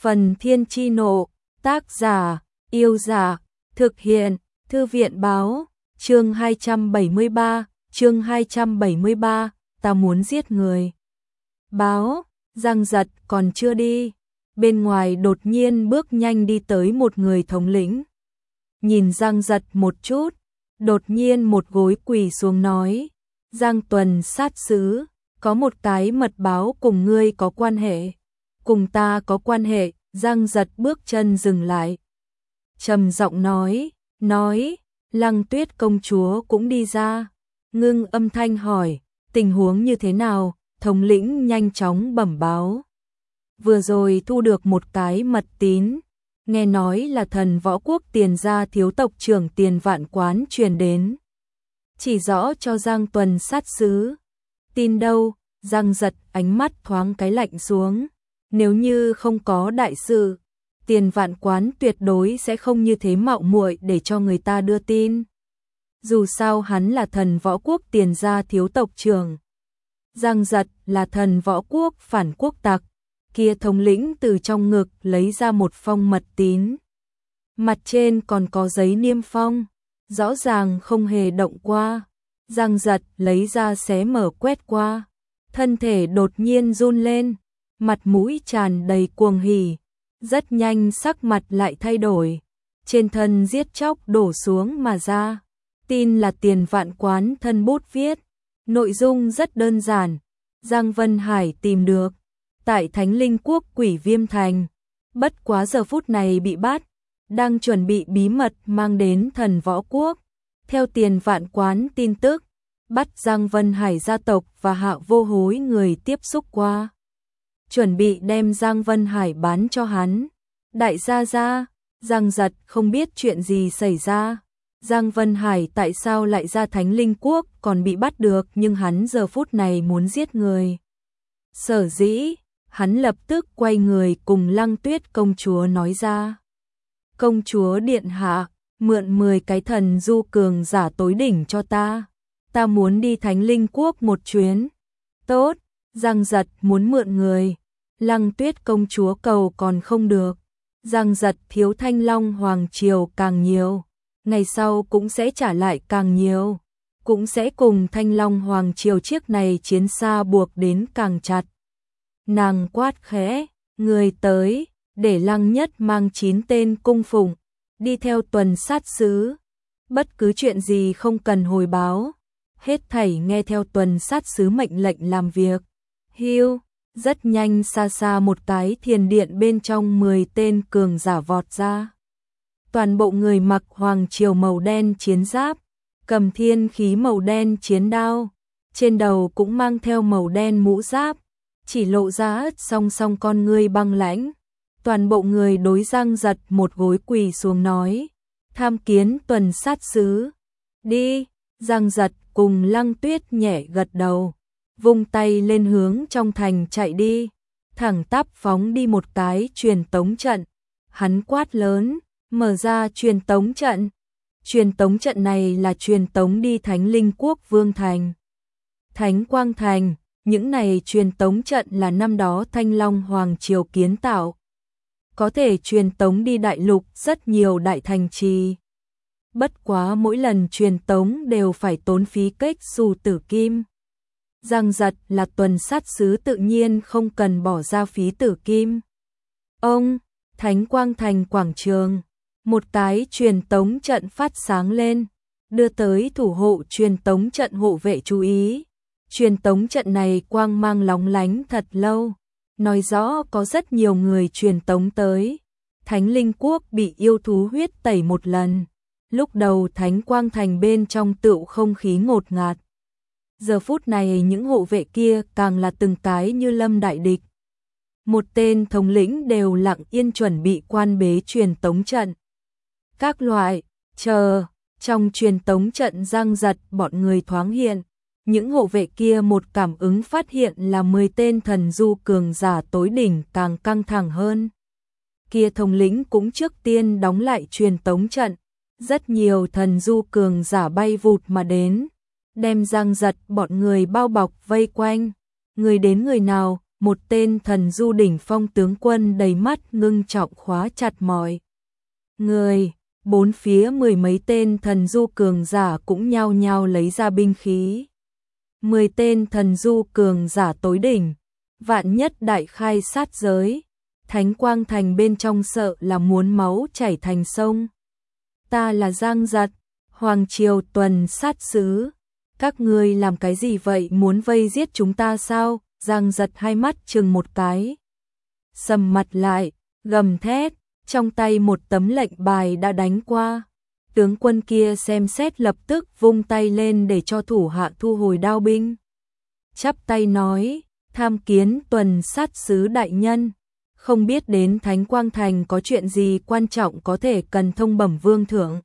Phần Thiên Chi Nộ, tác giả, Yêu Giả, thực hiện, Thư viện Báo, chương 273, ta muốn giết người. Báo, Giang Giật còn chưa đi, bên ngoài đột nhiên bước nhanh đi tới một người thống lĩnh. Nhìn Giang Giật một chút, đột nhiên một gối quỳ xuống nói, Giang Tuần sát sứ, có một cái mật báo cùng ngươi có quan hệ, cùng ta có quan hệ. Giang Giật bước chân dừng lại, trầm giọng nói, Lăng Tuyết công chúa cũng đi ra, ngưng âm thanh hỏi, tình huống như thế nào? Thống lĩnh nhanh chóng bẩm báo, vừa rồi thu được một cái mật tín, nghe nói là Thần Võ Quốc Tiền gia thiếu tộc trưởng Tiền Vạn Quán truyền đến, chỉ rõ cho Giang Tuần sát sứ. Tin đâu? Giang Giật ánh mắt thoáng cái lạnh xuống, nếu như không có đại sự, Tiền Vạn Quán tuyệt đối sẽ không như thế mạo muội để cho người ta đưa tin. Dù sao hắn là Thần Võ Quốc Tiền gia thiếu tộc trưởng, Giang Giật là Thần Võ Quốc phản quốc tặc. Kia thống lĩnh từ trong ngực lấy ra một phong mật tín, mặt trên còn có giấy niêm phong, rõ ràng không hề động qua. Giang Giật lấy ra xé mở quét qua, thân thể đột nhiên run lên, mặt mũi tràn đầy cuồng hỉ, rất nhanh sắc mặt lại thay đổi, trên thân giết chóc đổ xuống mà ra. Tin là Tiền Vạn Quán thân bút viết, nội dung rất đơn giản, Giang Vân Hải tìm được tại Thánh Linh Quốc Quỷ Viêm Thành, bất quá giờ phút này bị bắt, đang chuẩn bị bí mật mang đến Thần Võ Quốc. Theo Tiền Vạn Quán tin tức, bắt Giang Vân Hải gia tộc và Hạ Vô Hối người tiếp xúc qua, chuẩn bị đem Giang Vân Hải bán cho hắn. Đại gia gia, Giang Giật không biết chuyện gì xảy ra, Giang Vân Hải tại sao lại ra Thánh Linh Quốc còn bị bắt được, nhưng hắn giờ phút này muốn giết người. Sở dĩ, hắn lập tức quay người cùng Lăng Tuyết công chúa nói ra. Công chúa điện hạ, mượn 10 cái thần du cường giả tối đỉnh cho ta. Ta muốn đi Thánh Linh Quốc một chuyến. Tốt, Giang Giật muốn mượn người. Lăng Tuyết công chúa cầu còn không được. Giang Giật thiếu Thanh Long Hoàng Triều càng nhiều, ngày sau cũng sẽ trả lại càng nhiều, cũng sẽ cùng Thanh Long Hoàng Triều chiếc này chiến xa buộc đến càng chặt. Nàng quát khẽ, người tới, để Lăng Nhất mang 9 tên cung phụng, đi theo tuần sát sứ. Bất cứ chuyện gì không cần hồi báo, hết thảy nghe theo tuần sát sứ mệnh lệnh làm việc. Hiu, rất nhanh xa xa một cái thiền điện bên trong 10 tên cường giả vọt ra. Toàn bộ người mặc hoàng triều màu đen chiến giáp, cầm thiên khí màu đen chiến đao, trên đầu cũng mang theo màu đen mũ giáp, chỉ lộ ra song song con ngươi băng lãnh. Toàn bộ người đối Giang Giật một gối quỳ xuống nói, tham kiến tuần sát sứ. Đi. Giang Giật cùng Lăng Tuyết nhẹ gật đầu, vung tay lên hướng trong thành chạy đi, thẳng tắp phóng đi một cái truyền tống trận. Hắn quát lớn, mở ra truyền tống trận. Truyền tống trận này là truyền tống đi Thánh Linh Quốc Vương Thành, Thánh Quang Thành. Những này truyền tống trận là năm đó Thanh Long Hoàng Triều kiến tạo, có thể truyền tống đi đại lục rất nhiều đại thành trì. Bất quá mỗi lần truyền tống đều phải tốn phí kếch xù tử kim. Giang Giật là tuần sát sứ tự nhiên không cần bỏ ra phí tử kim. Ông, Thánh Quang Thành quảng trường, một cái truyền tống trận phát sáng lên, đưa tới thủ hộ truyền tống trận hộ vệ chú ý. Truyền tống trận này quang mang lóng lánh thật lâu, nói rõ có rất nhiều người truyền tống tới. Thánh Linh Quốc bị yêu thú huyết tẩy một lần, lúc đầu Thánh Quang Thành bên trong tựu không khí ngột ngạt. Giờ phút này những hộ vệ kia càng là từng cái như lâm đại địch. Một tên thống lĩnh đều lặng yên chuẩn bị quan bế truyền tống trận. Các loại, chờ, trong truyền tống trận Giang Giật bọn người thoáng hiện. Những hộ vệ kia một cảm ứng phát hiện là 10 tên thần du cường giả tối đỉnh càng căng thẳng hơn. Kia thống lĩnh cũng trước tiên đóng lại truyền tống trận. Rất nhiều thần du cường giả bay vụt mà đến, đem Giang Giật bọn người bao bọc vây quanh. Người đến người nào, một tên thần du đỉnh phong tướng quân đầy mắt ngưng trọng khóa chặt mọi người. Bốn phía mười mấy tên thần du cường giả cũng nhao nhao lấy ra binh khí. 10 tên thần du cường giả tối đỉnh, vạn nhất đại khai sát giới, Thánh Quang Thành bên trong sợ là muốn máu chảy thành sông. Ta là Giang Giật, Hoàng Triều tuần sát sứ. Các ngươi làm cái gì vậy, muốn vây giết chúng ta sao? Giang Giật hai mắt trừng một cái, sầm mặt lại, gầm thét, trong tay một tấm lệnh bài đã đánh qua. Tướng quân kia xem xét lập tức vung tay lên để cho thủ hạ thu hồi đao binh. Chắp tay nói, tham kiến tuần sát sứ đại nhân, không biết đến Thánh Quang Thành có chuyện gì quan trọng có thể cần thông bẩm vương thượng.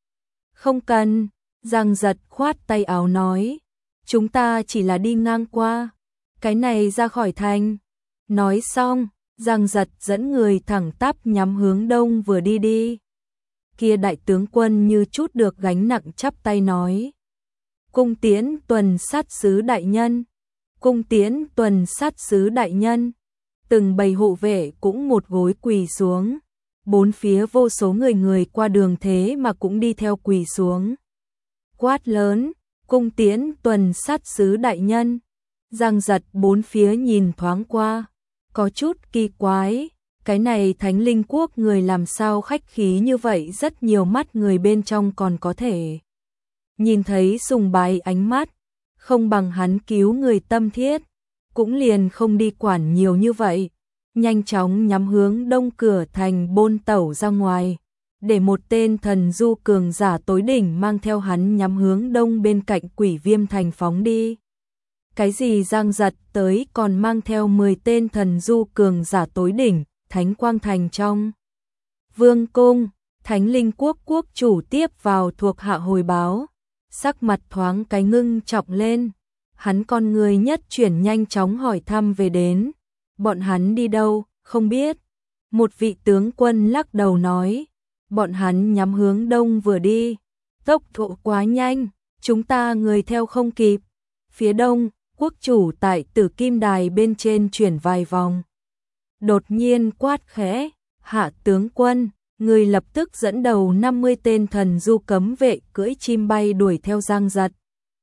Không cần, Giang Giật khoát tay áo nói, chúng ta chỉ là đi ngang qua, cái này ra khỏi thành. Nói xong, Giang Giật dẫn người thẳng tắp nhắm hướng đông vừa đi. Kia đại tướng quân như chút được gánh nặng chắp tay nói, cung tiễn tuần sát sứ đại nhân, cung tiễn tuần sát sứ đại nhân. Từng bầy hộ vệ cũng một gối quỳ xuống, bốn phía vô số người qua đường thế mà cũng đi theo quỳ xuống. Quát lớn, cung tiễn tuần sát sứ đại nhân. Giang Giật bốn phía nhìn thoáng qua, có chút kỳ quái, cái này Thánh Linh Quốc người làm sao khách khí như vậy, rất nhiều mắt người bên trong còn có thể nhìn thấy sùng bái ánh mắt, không bằng hắn cứu người tâm thiết, cũng liền không đi quản nhiều như vậy, nhanh chóng nhắm hướng đông cửa thành bôn tẩu ra ngoài, để một tên thần du cường giả tối đỉnh mang theo hắn nhắm hướng đông bên cạnh Quỷ Viêm Thành phóng đi. Cái gì Giang Giật tới còn mang theo 10 tên thần du cường giả tối đỉnh, Thánh Quang Thành trong vương cung, Thánh Linh Quốc quốc chủ tiếp vào thuộc hạ hồi báo, sắc mặt thoáng cái ngưng trọng lên, hắn con người nhất chuyển nhanh chóng hỏi thăm về đến, bọn hắn đi đâu, không biết. Một vị tướng quân lắc đầu nói, bọn hắn nhắm hướng đông vừa đi, tốc độ quá nhanh, chúng ta người theo không kịp. Phía đông, quốc chủ tại Tử Kim Đài bên trên chuyển vài vòng, đột nhiên quát khẽ, hạ tướng quân, người lập tức dẫn đầu 50 tên thần du cấm vệ cưỡi chim bay đuổi theo Giang Giật.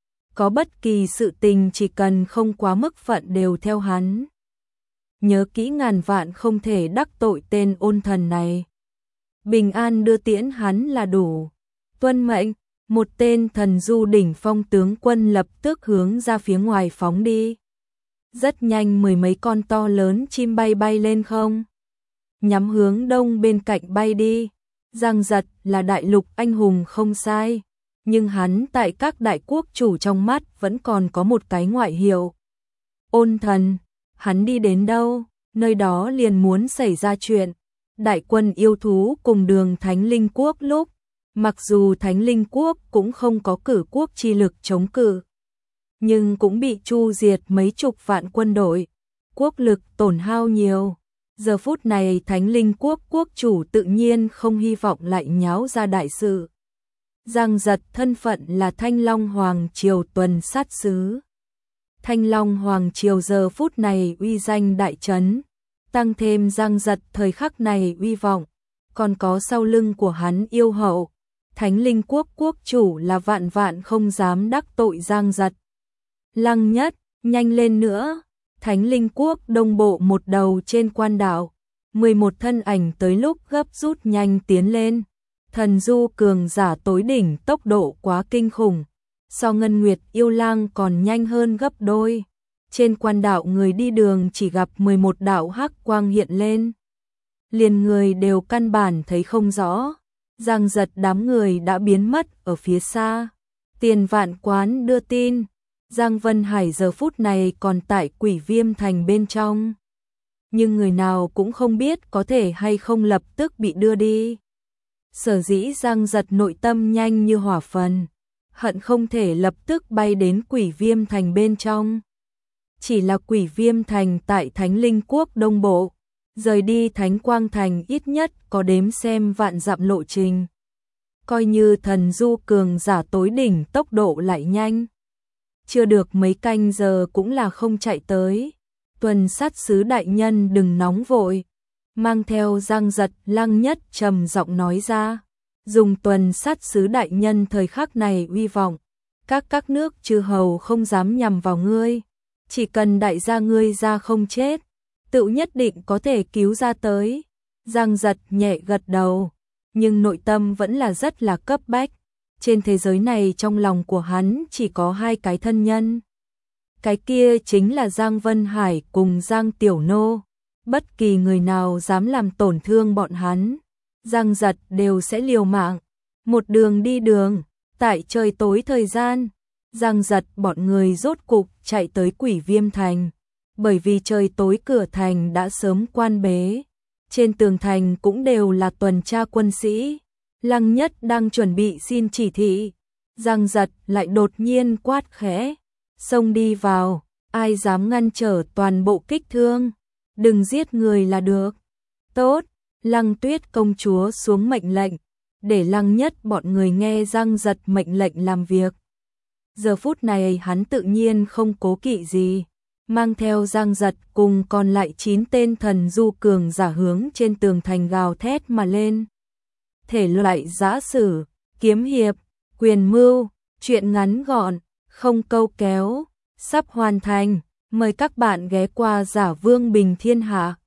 Có bất kỳ sự tình chỉ cần không quá mức phận đều theo hắn. Nhớ kỹ ngàn vạn không thể đắc tội tên ôn thần này. Bình an đưa tiễn hắn là đủ. Tuân mệnh, một tên thần du đỉnh phong tướng quân lập tức hướng ra phía ngoài phóng đi. Rất nhanh mười mấy con to lớn chim bay lên không, nhắm hướng đông bên cạnh bay đi. Giang Giật là đại lục anh hùng không sai, nhưng hắn tại các đại quốc chủ trong mắt vẫn còn có một cái ngoại hiệu. Ôn thần, hắn đi đến đâu, nơi đó liền muốn xảy ra chuyện. Đại quân yêu thú cùng đường Thánh Linh Quốc lúc, mặc dù Thánh Linh Quốc cũng không có cử quốc chi lực chống cự, nhưng cũng bị chu diệt mấy chục vạn quân đội, quốc lực tổn hao nhiều. Giờ phút này Thánh Linh Quốc quốc chủ tự nhiên không hy vọng lại nháo ra đại sự. Giang Giật thân phận là Thanh Long Hoàng Triều tuần sát sứ. Thanh Long Hoàng Triều giờ phút này uy danh đại trấn, tăng thêm Giang Giật thời khắc này uy vọng, còn có sau lưng của hắn yêu hậu, Thánh Linh Quốc quốc chủ là vạn vạn không dám đắc tội Giang Giật. Lăng Nhất, nhanh lên nữa. Thánh Linh Quốc đông bộ một đầu trên quan đảo, 11 thân ảnh tới lúc gấp rút nhanh tiến lên. Thần du cường giả tối đỉnh tốc độ quá kinh khủng, so Ngân Nguyệt yêu lang còn nhanh hơn gấp đôi. Trên quan đảo người đi đường chỉ gặp 11 đạo hắc quang hiện lên, liền người đều căn bản thấy không rõ. Giang Giật đám người đã biến mất ở phía xa. Tiền Vạn Quán đưa tin, Giang Vân Hải giờ phút này còn tại Quỷ Viêm Thành bên trong, nhưng người nào cũng không biết có thể hay không lập tức bị đưa đi. Sở dĩ Giang Giật nội tâm nhanh như hỏa phần, hận không thể lập tức bay đến Quỷ Viêm Thành bên trong. Chỉ là Quỷ Viêm Thành tại Thánh Linh Quốc đông bộ, rời đi Thánh Quang Thành ít nhất có đếm xem vạn dặm lộ trình. Coi như thần du cường giả tối đỉnh tốc độ lại nhanh, chưa được mấy canh giờ cũng là không chạy tới. Tuần sát sứ đại nhân đừng nóng vội. Mang theo Giang Giật, Lăng Nhất trầm giọng nói ra. Dùng tuần sát sứ đại nhân thời khắc này uy vọng. Các nước chư hầu không dám nhằm vào ngươi. Chỉ cần đại gia ngươi ra không chết, tự nhất định có thể cứu ra tới. Giang Giật nhẹ gật đầu, nhưng nội tâm vẫn là rất là cấp bách. Trên thế giới này trong lòng của hắn chỉ có hai cái thân nhân. Cái kia chính là Giang Vân Hải cùng Giang Tiểu Nô. Bất kỳ người nào dám làm tổn thương bọn hắn, Giang Giật đều sẽ liều mạng. Một đường đi đường, tại trời tối thời gian, Giang Giật bọn người rốt cục chạy tới Quỷ Viêm Thành. Bởi vì trời tối cửa thành đã sớm quan bế, trên tường thành cũng đều là tuần tra quân sĩ. Lăng Nhất đang chuẩn bị xin chỉ thị, Giang Giật lại đột nhiên quát khẽ, xông đi vào, ai dám ngăn trở toàn bộ kích thương, đừng giết người là được. Tốt, Lăng Tuyết công chúa xuống mệnh lệnh, để Lăng Nhất bọn người nghe Giang Giật mệnh lệnh làm việc. Giờ phút này hắn tự nhiên không cố kỵ gì, mang theo Giang Giật cùng còn lại 9 tên thần du cường giả hướng trên tường thành gào thét mà lên. Thể loại giã sử, kiếm hiệp, quyền mưu, truyện ngắn gọn, không câu kéo, sắp hoàn thành. Mời các bạn ghé qua Giả Vương Bình Thiên Hạ.